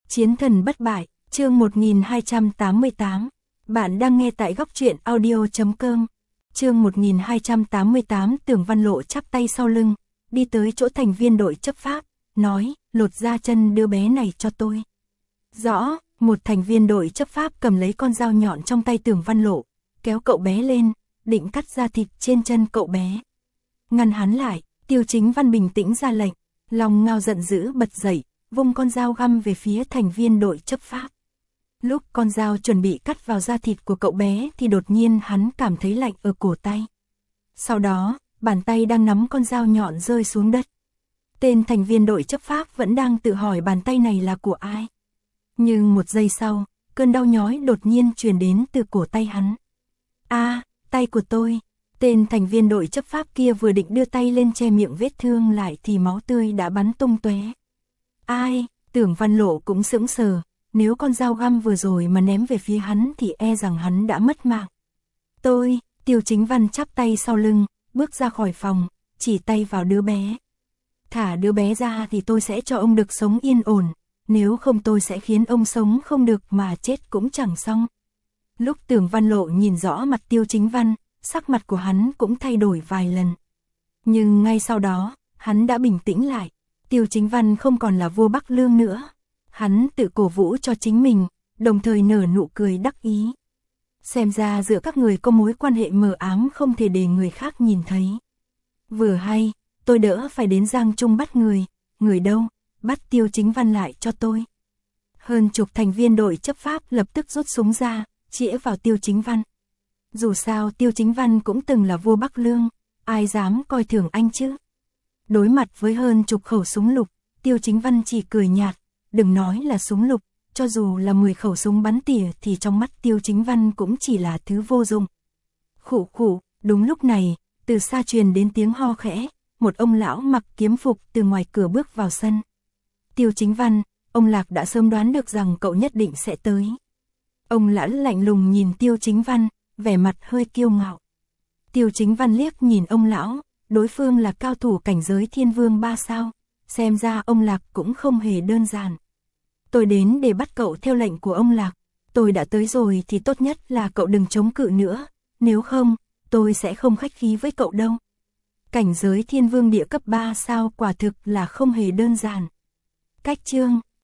Chiến thần bất bại, chương 1288. Bạn đang nghe tại góc truyện audio.com. Chương 1288. Tưởng Văn Lộ chắp tay sau lưng, đi tới chỗ thành viên đội chấp pháp, nói, lột ra chân đứa bé này cho tôi. Rõ, một thành viên đội chấp pháp cầm lấy con dao nhọn trong tay Tưởng Văn Lộ, kéo cậu bé lên, định cắt ra thịt trên chân cậu bé. Ngăn hắn lại, Tiêu Chính Văn bình tĩnh ra lệnh, Long Ngao giận dữ bật dậy, vung con dao găm về phía thành viên đội chấp pháp. Lúc con dao chuẩn bị cắt vào da thịt của cậu bé thì đột nhiên hắn cảm thấy lạnh ở cổ tay. Sau đó, bàn tay đang nắm con dao nhọn rơi xuống đất. Tên thành viên đội chấp pháp vẫn đang tự hỏi bàn tay này là của ai. Nhưng một giây sau, cơn đau nhói đột nhiên truyền đến từ cổ tay hắn. Tay của tôi. Tên thành viên đội chấp pháp kia vừa định đưa tay lên che miệng vết thương lại thì máu tươi đã bắn tung tóe. Ai? Tưởng Văn Lộ cũng sững sờ, nếu con dao găm vừa rồi mà ném về phía hắn thì e rằng hắn đã mất mạng. Tôi, Tiêu Chính Văn chắp tay sau lưng, bước ra khỏi phòng, chỉ tay vào đứa bé. Thả đứa bé ra thì tôi sẽ cho ông được sống yên ổn, nếu không tôi sẽ khiến ông sống không được mà chết cũng chẳng xong. Lúc Tưởng Văn Lộ nhìn rõ mặt Tiêu Chính Văn, sắc mặt của hắn cũng thay đổi vài lần. Nhưng ngay sau đó, hắn đã bình tĩnh lại. Tiêu Chính Văn không còn là vua Bắc Lương nữa. Hắn tự cổ vũ cho chính mình, đồng thời nở nụ cười đắc ý. Xem ra giữa các người có mối quan hệ mờ ám không thể để người khác nhìn thấy. Vừa hay, tôi đỡ phải đến Giang Trung bắt người. Người đâu? Bắt Tiêu Chính Văn lại cho tôi. Hơn chục thành viên đội chấp pháp lập tức rút súng ra, chĩa vào Tiêu Chính Văn. Dù sao Tiêu Chính Văn cũng từng là vua Bắc Lương, ai dám coi thường anh chứ? Đối mặt với hơn chục khẩu súng lục, Tiêu Chính Văn chỉ cười nhạt, đừng nói là súng lục, cho dù là 10 khẩu súng bắn tỉa thì trong mắt Tiêu Chính Văn cũng chỉ là thứ vô dụng. Khụ khụ, đúng lúc này, từ xa truyền đến tiếng ho khẽ, một ông lão mặc kiếm phục từ ngoài cửa bước vào sân. Tiêu Chính Văn, ông Lạc đã sớm đoán được rằng cậu nhất định sẽ tới. Ông lão lạnh lùng nhìn Tiêu Chính Văn, vẻ mặt hơi kiêu ngạo. Tiêu Chính Văn liếc nhìn ông lão, đối phương là cao thủ cảnh giới Thiên Vương 3 sao, xem ra ông Lạc cũng không hề đơn giản. Tôi đến để bắt cậu theo lệnh của ông Lạc, tôi đã tới rồi thì tốt nhất là cậu đừng chống cự nữa, nếu không, tôi sẽ không khách khí với cậu đâu. Cảnh giới Thiên Vương địa cấp 3 sao quả thực là không hề đơn giản. Cách chương